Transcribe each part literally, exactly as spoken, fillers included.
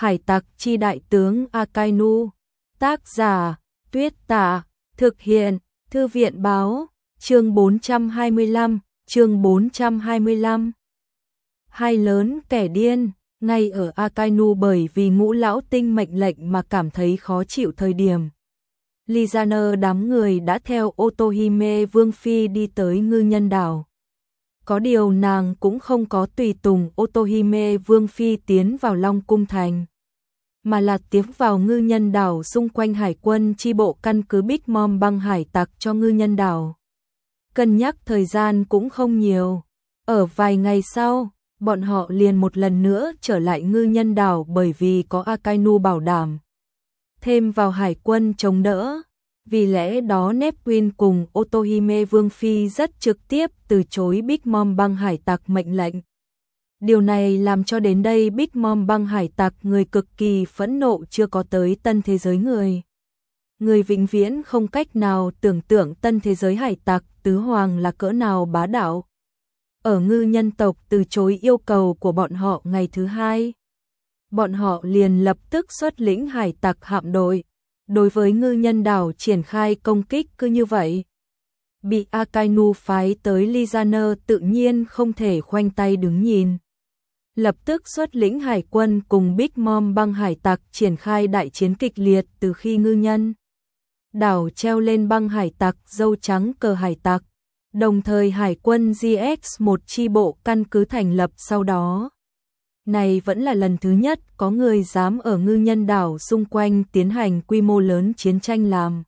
Hải tặc chi đại tướng Akainu. Tác giả Tuyết Tả. Thực hiện Thư viện báo. Chương bốn trăm hai mươi lăm. Chương bốn trăm hai mươi lăm. Hai lớn kẻ điên. Ngay ở Akainu bởi vì ngũ lão tinh mệnh lệnh mà cảm thấy khó chịu thời điểm. Lizaner đám người đã theo Otohime Vương Phi đi tới ngư nhân đảo. Có điều nàng cũng không có tùy tùng Otohime Vương Phi tiến vào Long Cung Thành, mà là tiến vào ngư nhân đảo xung quanh hải quân chi bộ căn cứ Big Mom băng hải tặc cho ngư nhân đảo. Cân nhắc thời gian cũng không nhiều. Ở vài ngày sau, bọn họ liền một lần nữa trở lại ngư nhân đảo bởi vì có Akainu bảo đảm. Thêm vào hải quân chống đỡ. Vì lẽ đó Neptune cùng Otohime Vương Phi rất trực tiếp từ chối Big Mom băng hải tặc mệnh lệnh. Điều này làm cho đến đây Big Mom băng hải tặc người cực kỳ phẫn nộ chưa có tới tân thế giới người. Người vĩnh viễn không cách nào tưởng tượng tân thế giới hải tặc tứ hoàng là cỡ nào bá đạo. Ở ngư nhân tộc từ chối yêu cầu của bọn họ ngày thứ hai, bọn họ liền lập tức xuất lĩnh hải tặc hạm đội. Đối với ngư nhân đảo triển khai công kích cứ như vậy. Bị Akainu phái tới Lizaner tự nhiên không thể khoanh tay đứng nhìn. Lập tức xuất lĩnh hải quân cùng Big Mom băng hải tặc triển khai đại chiến kịch liệt từ khi ngư nhân đảo treo lên băng hải tặc dâu trắng cờ hải tặc. Đồng thời hải quân giê ích một chi bộ căn cứ thành lập sau đó. Này vẫn là lần thứ nhất có người dám ở ngư nhân đảo xung quanh tiến hành quy mô lớn chiến tranh làm.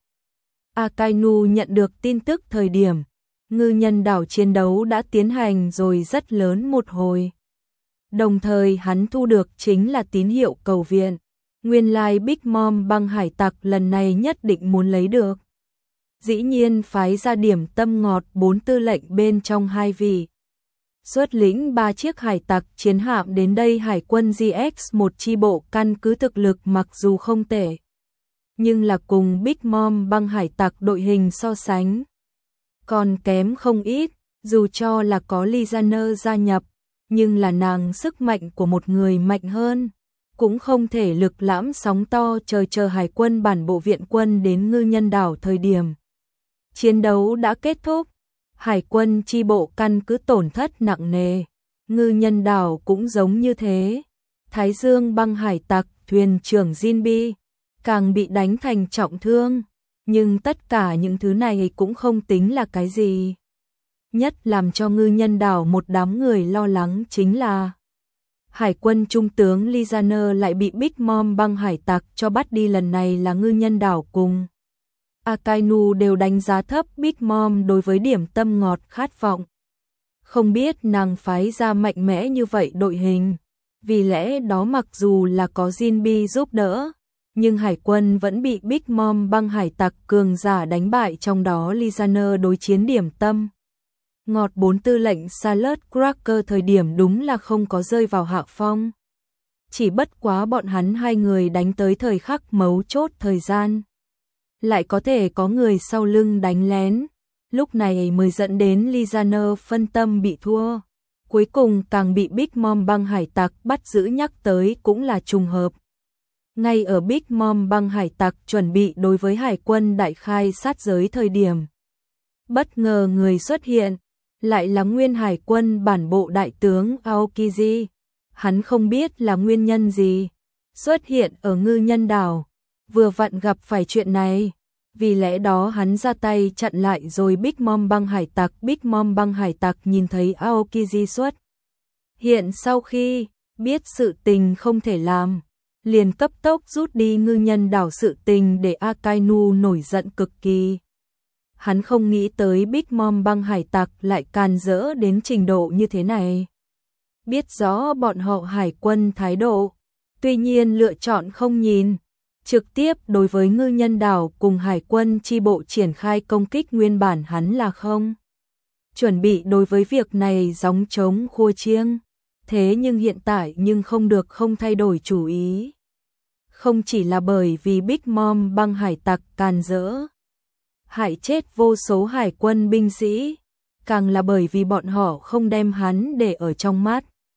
Akainu nhận được tin tức thời điểm, ngư nhân đảo chiến đấu đã tiến hành rồi rất lớn một hồi. Đồng thời hắn thu được chính là tín hiệu cầu viện. Nguyên lai Big Mom băng hải tặc lần này nhất định muốn lấy được. Dĩ nhiên phái ra điểm tâm ngọt bốn tư lệnh bên trong hai vị. Xuất lĩnh ba chiếc hải tặc chiến hạm đến đây hải quân giê ích một chi bộ căn cứ thực lực mặc dù không tệ, nhưng là cùng Big Mom băng hải tặc đội hình so sánh còn kém không ít. Dù cho là có Lizaner gia nhập, nhưng là nàng sức mạnh của một người mạnh hơn, cũng không thể lực lãm sóng to chờ chờ hải quân bản bộ viện quân đến ngư nhân đảo thời điểm. Chiến đấu đã kết thúc. Hải quân chi bộ căn cứ tổn thất nặng nề, ngư nhân đảo cũng giống như thế. Thái Dương băng hải tặc thuyền trưởng Jinbi càng bị đánh thành trọng thương, nhưng tất cả những thứ này cũng không tính là cái gì. Nhất làm cho ngư nhân đảo một đám người lo lắng chính là hải quân trung tướng Lizaner lại bị Big Mom băng hải tặc cho bắt đi. Lần này là ngư nhân đảo cùng Akainu đều đánh giá thấp Big Mom đối với điểm tâm ngọt khát vọng. Không biết nàng phái ra mạnh mẽ như vậy đội hình. Vì lẽ đó mặc dù là có Jinbi giúp đỡ, nhưng hải quân vẫn bị Big Mom băng hải tặc cường giả đánh bại, trong đó Lizaner đối chiến điểm tâm ngọt bốn tư lệnh Salad Cracker thời điểm đúng là không có rơi vào hạ phong. Chỉ bất quá bọn hắn hai người đánh tới thời khắc mấu chốt thời gian, lại có thể có người sau lưng đánh lén, lúc này mới dẫn đến Lizaner phân tâm bị thua. Cuối cùng càng bị Big Mom băng hải tặc bắt giữ, nhắc tới cũng là trùng hợp. Ngay ở Big Mom băng hải tặc chuẩn bị đối với hải quân đại khai sát giới thời điểm, bất ngờ người xuất hiện, lại là nguyên hải quân bản bộ đại tướng Aokiji. Hắn không biết là nguyên nhân gì xuất hiện ở ngư nhân đảo, vừa vặn gặp phải chuyện này, vì lẽ đó hắn ra tay chặn lại rồi Big Mom băng hải tặc. Big Mom băng hải tặc nhìn thấy Aokiji xuất hiện, sau khi biết sự tình không thể làm, liền cấp tốc rút đi ngư nhân đảo. Sự tình để Akainu nổi giận cực kỳ. Hắn không nghĩ tới Big Mom băng hải tặc lại càn rỡ đến trình độ như thế này. Biết rõ bọn họ hải quân thái độ, tuy nhiên lựa chọn không nhìn, trực tiếp đối với ngư nhân đảo cùng hải quân chi bộ triển khai công kích. Nguyên bản hắn là không chuẩn bị đối với việc này gióng trống khua chiêng, thế nhưng hiện tại nhưng không được không thay đổi chủ ý. Không chỉ là bởi vì Big Mom băng hải tặc càn rỡ, hại chết vô số hải quân binh sĩ, càng là bởi vì bọn họ không đem hắn để ở trong mắt.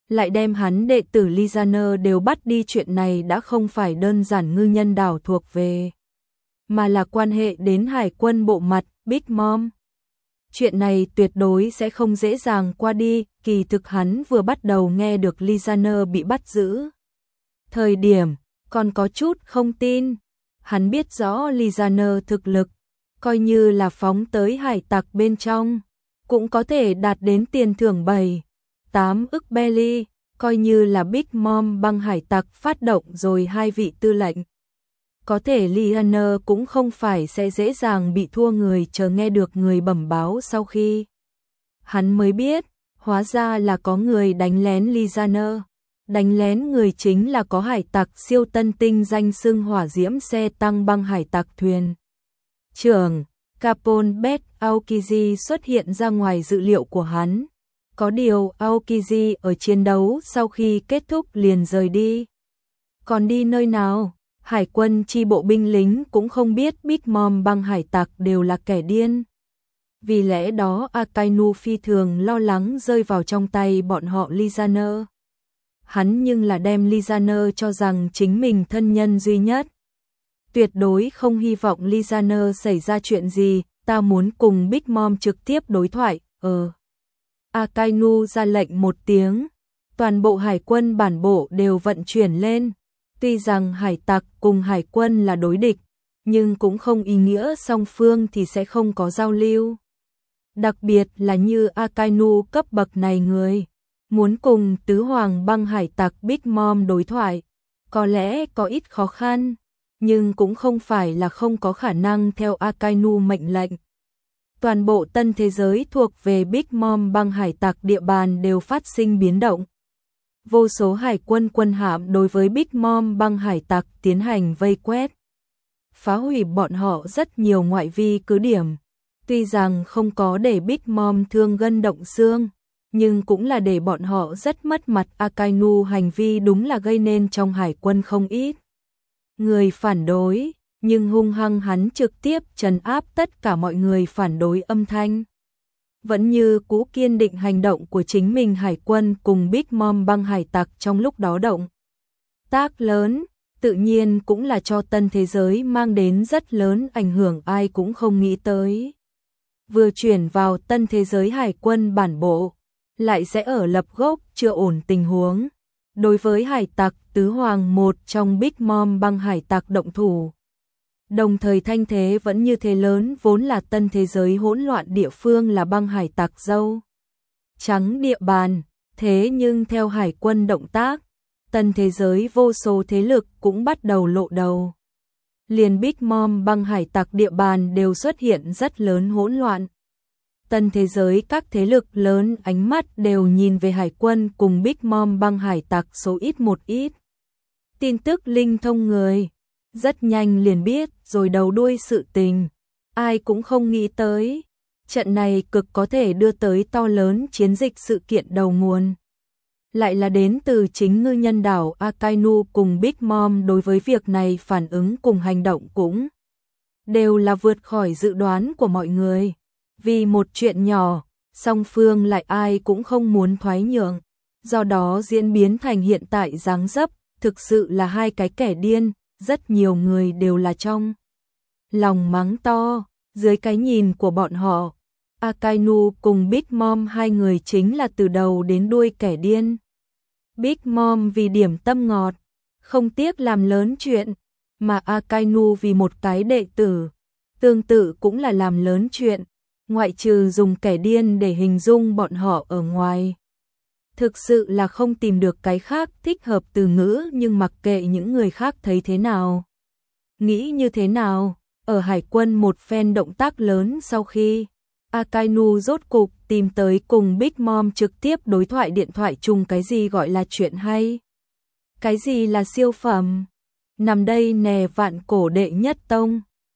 lại đem hắn đệ tử Lizaner đều bắt đi, chuyện này đã không phải đơn giản ngư nhân đảo thuộc về, mà là quan hệ đến hải quân bộ mặt, Big Mom. Chuyện này tuyệt đối sẽ không dễ dàng qua đi, kỳ thực hắn vừa bắt đầu nghe được Lizaner bị bắt giữ. Thời điểm, còn có chút không tin, hắn biết rõ Lizaner thực lực, coi như là phóng tới hải tặc bên trong, cũng có thể đạt đến tiền thưởng bảy, tám ức belly, coi như là Big Mom băng hải tặc phát động rồi hai vị tư lệnh. Có thể Lizaner cũng không phải sẽ dễ dàng bị thua người, chờ nghe được người bẩm báo sau khi. Hắn mới biết, hóa ra là có người đánh lén Lizaner. Đánh lén người chính là có hải tặc siêu tân tinh danh xưng hỏa diễm xe tăng băng hải tặc thuyền trưởng Capone Bet Aokiji xuất hiện ra ngoài dự liệu của hắn. Có điều Aokiji ở chiến đấu sau khi kết thúc liền rời đi. Còn đi nơi nào? Hải quân chi bộ binh lính cũng không biết Big Mom băng hải tặc đều là kẻ điên. Vì lẽ đó Akainu phi thường lo lắng rơi vào trong tay bọn họ Lizaner. Hắn nhưng là đem Lizaner cho rằng chính mình thân nhân duy nhất. Tuyệt đối không hy vọng Lizaner xảy ra chuyện gì, ta muốn cùng Big Mom trực tiếp đối thoại, ờ. Akainu ra lệnh một tiếng, toàn bộ hải quân bản bộ đều vận chuyển lên. Tuy rằng hải tặc cùng hải quân là đối địch, nhưng cũng không ý nghĩa song phương thì sẽ không có giao lưu. Đặc biệt là như Akainu cấp bậc này người, muốn cùng tứ hoàng băng hải tặc Big Mom đối thoại, có lẽ có ít khó khăn, nhưng cũng không phải là không có khả năng theo Akainu mệnh lệnh. Toàn bộ tân thế giới thuộc về Big Mom băng hải tặc địa bàn đều phát sinh biến động. Vô số hải quân quân hạm đối với Big Mom băng hải tặc tiến hành vây quét, phá hủy bọn họ rất nhiều ngoại vi cứ điểm. Tuy rằng không có để Big Mom thương gân động xương, nhưng cũng là để bọn họ rất mất mặt. Akainu hành vi đúng là gây nên trong hải quân không ít người phản đối, nhưng hung hăng hắn trực tiếp trấn áp tất cả mọi người phản đối âm thanh. Vẫn như cũ kiên định hành động của chính mình, hải quân cùng Big Mom băng hải tặc trong lúc đó động tác lớn, tự nhiên cũng là cho tân thế giới mang đến rất lớn ảnh hưởng, ai cũng không nghĩ tới. Vừa chuyển vào tân thế giới hải quân bản bộ, lại sẽ ở lập gốc chưa ổn tình huống. Đối với hải tặc tứ hoàng một trong Big Mom băng hải tặc động thủ. Đồng thời thanh thế vẫn như thế lớn, vốn là tân thế giới hỗn loạn địa phương là băng hải tặc dâu trắng địa bàn, thế nhưng theo hải quân động tác, tân thế giới vô số thế lực cũng bắt đầu lộ đầu. Liền Big Mom băng hải tặc địa bàn đều xuất hiện rất lớn hỗn loạn. Tân thế giới các thế lực lớn ánh mắt đều nhìn về hải quân cùng Big Mom băng hải tặc số ít một ít. Tin tức linh thông người, rất nhanh liền biết rồi đầu đuôi sự tình, ai cũng không nghĩ tới. Trận này cực có thể đưa tới to lớn chiến dịch, sự kiện đầu nguồn lại là đến từ chính ngư nhân đảo Akainu cùng Big Mom. Đối với việc này phản ứng cùng hành động cũng đều là vượt khỏi dự đoán của mọi người. Vì một chuyện nhỏ, song phương lại ai cũng không muốn thoái nhượng, do đó diễn biến thành hiện tại dáng dấp, thực sự là hai cái kẻ điên, rất nhiều người đều là trong lòng mắng to. Dưới cái nhìn của bọn họ, Akainu cùng Big Mom hai người chính là từ đầu đến đuôi kẻ điên. Big Mom vì điểm tâm ngọt, không tiếc làm lớn chuyện, mà Akainu vì một cái đệ tử, tương tự cũng là làm lớn chuyện, ngoại trừ dùng kẻ điên để hình dung bọn họ ở ngoài. Thực sự là không tìm được cái khác thích hợp từ ngữ, nhưng mặc kệ những người khác thấy thế nào, nghĩ như thế nào, ở hải quân một phen động tác lớn sau khi Akainu rốt cục tìm tới cùng Big Mom trực tiếp đối thoại điện thoại chung, cái gì gọi là chuyện hay, cái gì là siêu phẩm, nằm đây nè vạn cổ đệ nhất tông.